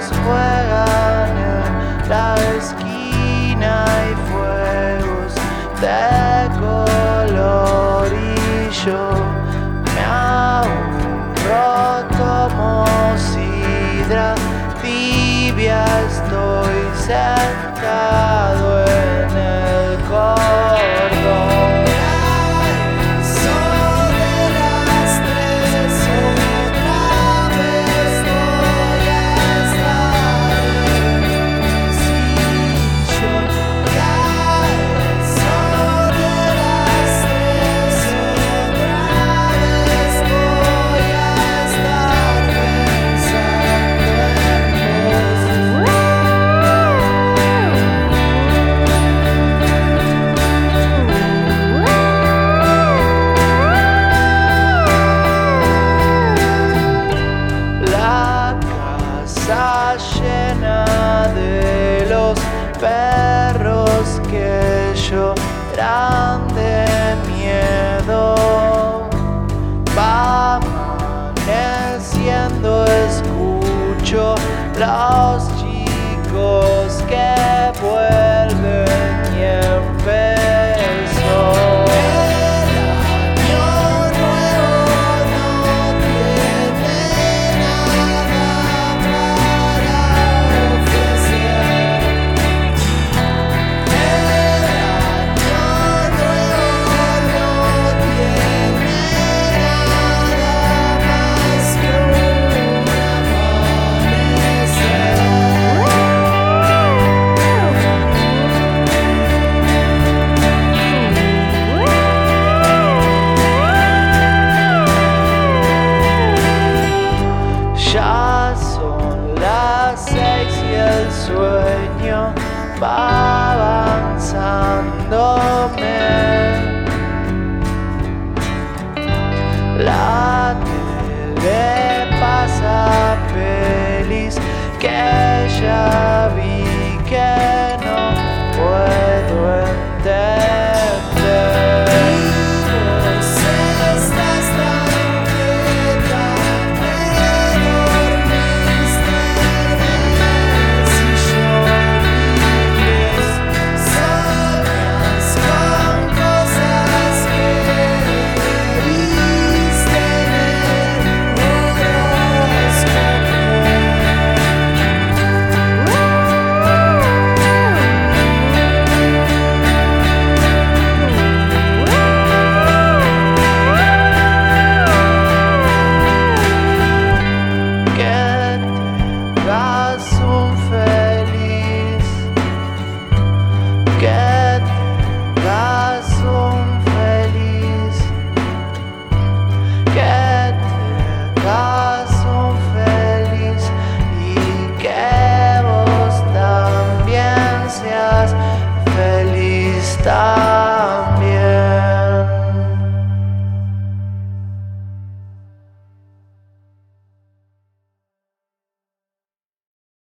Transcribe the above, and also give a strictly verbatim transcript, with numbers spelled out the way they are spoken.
chicos juegan en la esquina y fuegos de color y yo me aburro, tomo sidra tibia, estoy sentado en el cordón. Llena de los perros que lloran de miedo, va amaneciendo, escucho los chicos que vuelven y empezó. Ya son las seis y el sueño va avanzándome. La tele pasa pelis que ya vi que no puedo entender. Feliz.